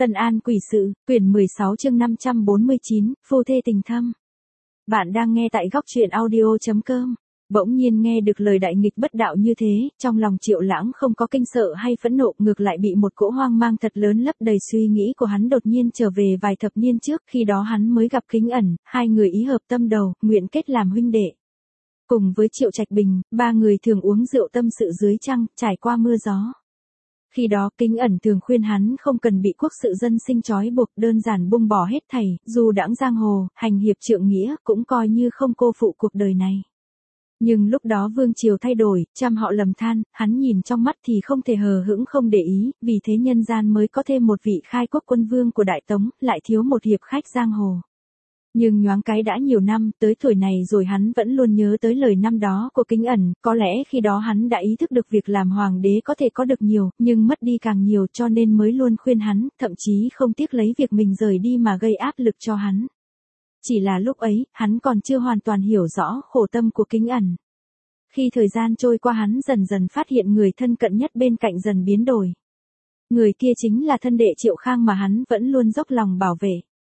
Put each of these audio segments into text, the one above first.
Tân An Quỷ Sự, quyển 16 chương 549, phu thê tình thâm. Bạn đang nghe tại góc truyện audio.com. Bỗng nhiên nghe được lời đại nghịch bất đạo như thế, trong lòng Triệu Lãng không có kinh sợ hay phẫn nộ, ngược lại bị một cỗ hoang mang thật lớn lấp đầy suy nghĩ của hắn. Đột nhiên trở về vài thập niên trước, khi đó hắn mới gặp Kính Ẩn, hai người ý hợp tâm đầu, nguyện kết làm huynh đệ. Cùng với Triệu Trạch Bình, ba người thường uống rượu tâm sự dưới trăng, trải qua mưa gió. Khi đó Kính Ẩn thường khuyên hắn không cần bị quốc sự dân sinh trói buộc, đơn giản buông bỏ hết thảy, dù đãng giang hồ, hành hiệp trượng nghĩa, cũng coi như không cô phụ cuộc đời này. Nhưng lúc đó vương triều thay đổi, trăm họ lầm than, hắn nhìn trong mắt thì không thể hờ hững không để ý, vì thế nhân gian mới có thêm một vị khai quốc quân vương của Đại Tống, lại thiếu một hiệp khách giang hồ. Nhưng nhoáng cái đã nhiều năm, tới tuổi này rồi hắn vẫn luôn nhớ tới lời năm đó của Kính Ẩn, có lẽ khi đó hắn đã ý thức được việc làm hoàng đế có thể có được nhiều, nhưng mất đi càng nhiều, cho nên mới luôn khuyên hắn, thậm chí không tiếc lấy việc mình rời đi mà gây áp lực cho hắn. Chỉ là lúc ấy, hắn còn chưa hoàn toàn hiểu rõ khổ tâm của Kính Ẩn. Khi thời gian trôi qua hắn dần dần phát hiện người thân cận nhất bên cạnh dần biến đổi. Người kia chính là thân đệ Triệu Khang mà hắn vẫn luôn dốc lòng bảo vệ.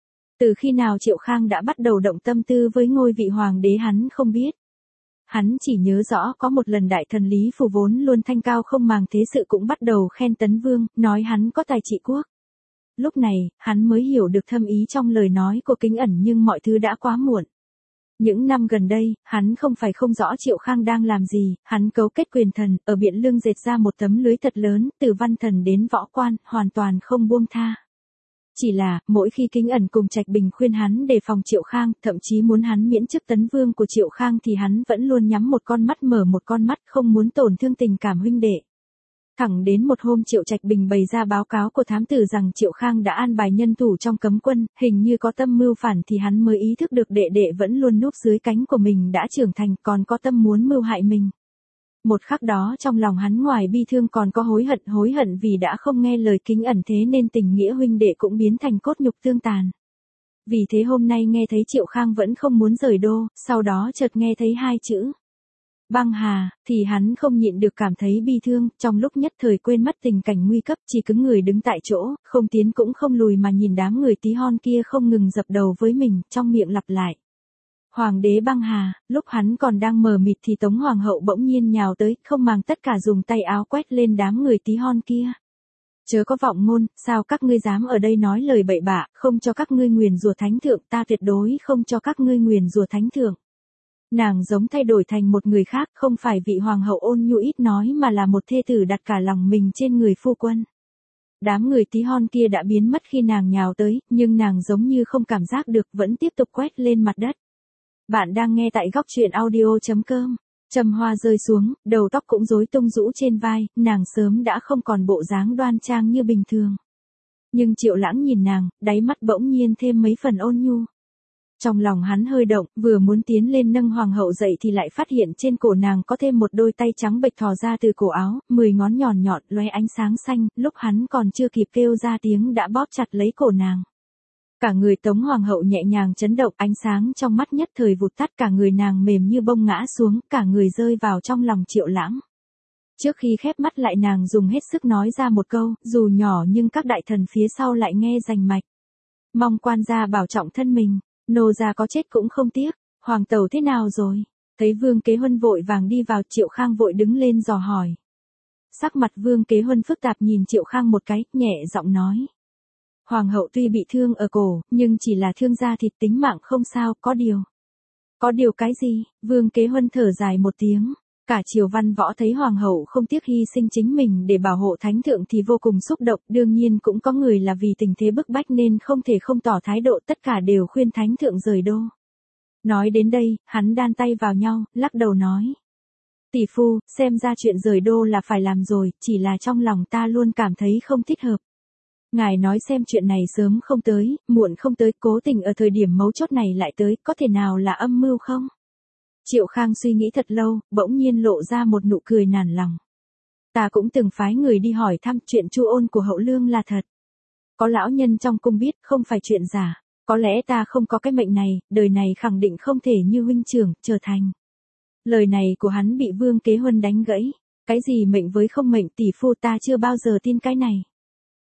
Từ khi nào Triệu Khang đã bắt đầu động tâm tư với ngôi vị hoàng đế hắn không biết. Hắn chỉ nhớ rõ có một lần đại thần Lý Phù vốn luôn thanh cao không màng thế sự cũng bắt đầu khen Tấn Vương, nói hắn có tài trị quốc. Lúc này, hắn mới hiểu được thâm ý trong lời nói của Kính Ẩn, nhưng mọi thứ đã quá muộn. Những năm gần đây, hắn không phải không rõ Triệu Khang đang làm gì, hắn cấu kết quyền thần, ở Biện Lương dệt ra một tấm lưới thật lớn, từ văn thần đến võ quan, hoàn toàn không buông tha. Chỉ là, mỗi khi Kính Ẩn cùng Trạch Bình khuyên hắn đề phòng Triệu Khang, thậm chí muốn hắn miễn chức Tấn Vương của Triệu Khang thì hắn vẫn luôn nhắm một con mắt mở một con mắt, không muốn tổn thương tình cảm huynh đệ. Thẳng đến một hôm Triệu Trạch Bình bày ra báo cáo của thám tử rằng Triệu Khang đã an bài nhân thủ trong cấm quân, hình như có tâm mưu phản, thì hắn mới ý thức được đệ đệ vẫn luôn núp dưới cánh của mình đã trưởng thành, còn có tâm muốn mưu hại mình. Một khắc đó trong lòng hắn ngoài bi thương còn có hối hận vì đã không nghe lời Kính Ẩn, thế nên tình nghĩa huynh đệ cũng biến thành cốt nhục tương tàn. Vì thế hôm nay nghe thấy Triệu Khang vẫn không muốn rời đô, sau đó chợt nghe thấy hai chữ băng hà, thì hắn không nhịn được cảm thấy bi thương, trong lúc nhất thời quên mất tình cảnh nguy cấp, chỉ cứng người đứng tại chỗ, không tiến cũng không lùi mà nhìn đám người tí hon kia không ngừng dập đầu với mình, trong miệng lặp lại. Hoàng đế băng hà. Lúc hắn còn đang mờ mịt thì Tống Hoàng hậu bỗng nhiên nhào tới, không màng tất cả dùng tay áo quét lên đám người tí hon kia. Chớ có vọng ngôn, sao các ngươi dám ở đây nói lời bậy bạ, không cho các ngươi nguyền rủa thánh thượng, ta tuyệt đối không cho các ngươi nguyền rủa thánh thượng. Nàng giống thay đổi thành một người khác, không phải vị hoàng hậu ôn nhu ít nói mà là một thê tử đặt cả lòng mình trên người phu quân. Đám người tí hon kia đã biến mất khi nàng nhào tới, nhưng nàng giống như không cảm giác được, vẫn tiếp tục quét lên mặt đất. Bạn đang nghe tại góc truyện audio.com. Trầm hoa rơi xuống, đầu tóc cũng rối tung rũ trên vai, nàng sớm đã không còn bộ dáng đoan trang như bình thường. Nhưng Triệu Lãng nhìn nàng, đáy mắt bỗng nhiên thêm mấy phần ôn nhu. Trong lòng hắn hơi động, vừa muốn tiến lên nâng hoàng hậu dậy thì lại phát hiện trên cổ nàng có thêm một đôi tay trắng bệch thò ra từ cổ áo, 10 ngón nhọn nhọn lóe ánh sáng xanh, lúc hắn còn chưa kịp kêu ra tiếng đã bóp chặt lấy cổ nàng. Cả người Tống Hoàng hậu nhẹ nhàng chấn động, ánh sáng trong mắt nhất thời vụt tắt, cả người nàng mềm như bông ngã xuống, cả người rơi vào trong lòng Triệu Lãng. Trước khi khép mắt lại nàng dùng hết sức nói ra một câu, dù nhỏ nhưng các đại thần phía sau lại nghe rành mạch. Mong quan gia bảo trọng thân mình, nô gia có chết cũng không tiếc. Hoàng tẩu thế nào rồi? Thấy Vương Kế Huân vội vàng đi vào, Triệu Khang vội đứng lên dò hỏi. Sắc mặt Vương Kế Huân phức tạp nhìn Triệu Khang một cái, nhẹ giọng nói. Hoàng hậu tuy bị thương ở cổ, nhưng chỉ là thương da thịt, tính mạng không sao, có điều. Có điều cái gì? Vương Kế Huân thở dài một tiếng. Cả triều văn võ thấy hoàng hậu không tiếc hy sinh chính mình để bảo hộ thánh thượng thì vô cùng xúc động, đương nhiên cũng có người là vì tình thế bức bách nên không thể không tỏ thái độ, tất cả đều khuyên thánh thượng rời đô. Nói đến đây, hắn đan tay vào nhau, lắc đầu nói. Tỷ phu, xem ra chuyện rời đô là phải làm rồi, chỉ là trong lòng ta luôn cảm thấy không thích hợp. Ngài nói xem chuyện này sớm không tới, muộn không tới, cố tình ở thời điểm mấu chốt này lại tới, có thể nào là âm mưu không? Triệu Khang suy nghĩ thật lâu, bỗng nhiên lộ ra một nụ cười nản lòng. Ta cũng từng phái người đi hỏi thăm, chuyện Chu Ôn của Hậu Lương là thật. Có lão nhân trong cung biết, không phải chuyện giả. Có lẽ ta không có cái mệnh này, đời này khẳng định không thể như huynh trưởng, trở thành. Lời này của hắn bị Vương Kế Huân đánh gãy. Cái gì mệnh với không mệnh, tỷ phu, ta chưa bao giờ tin cái này.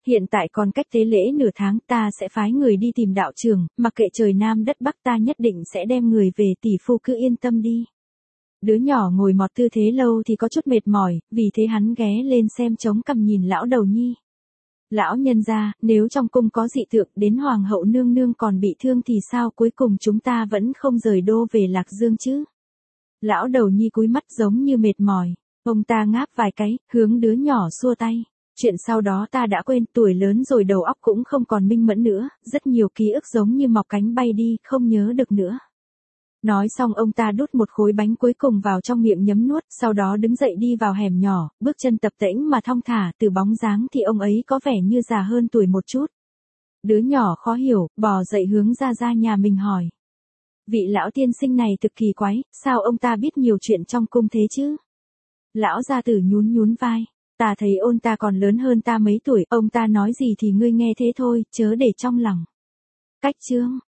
Hiện tại còn cách tế lễ nửa tháng, ta sẽ phái người đi tìm đạo trưởng, mặc kệ trời Nam đất Bắc ta nhất định sẽ đem người về, tỷ phu cứ yên tâm đi. Đứa nhỏ ngồi mọt tư thế lâu thì có chút mệt mỏi, vì thế hắn ghé lên xem trống cằm nhìn lão đầu nhi. Lão nhân gia, nếu trong cung có dị tượng đến hoàng hậu nương nương còn bị thương thì sao, cuối cùng chúng ta vẫn không rời đô về Lạc Dương chứ? Lão đầu nhi cúi mắt giống như mệt mỏi, ông ta ngáp vài cái, hướng đứa nhỏ xua tay. Chuyện sau đó ta đã quên, tuổi lớn rồi đầu óc cũng không còn minh mẫn nữa, rất nhiều ký ức giống như mọc cánh bay đi, không nhớ được nữa. Nói xong ông ta đút một khối bánh cuối cùng vào trong miệng nhấm nuốt, sau đó đứng dậy đi vào hẻm nhỏ, bước chân tập tễnh mà thong thả, từ bóng dáng thì ông ấy có vẻ như già hơn tuổi một chút. Đứa nhỏ khó hiểu, bò dậy hướng ra nhà mình hỏi. Vị lão tiên sinh này thực kỳ quái, sao ông ta biết nhiều chuyện trong cung thế chứ? Lão gia tử nhún vai. Ta thấy ôn ta còn lớn hơn ta mấy tuổi, ông ta nói gì thì ngươi nghe thế thôi, chớ để trong lòng. Cách chương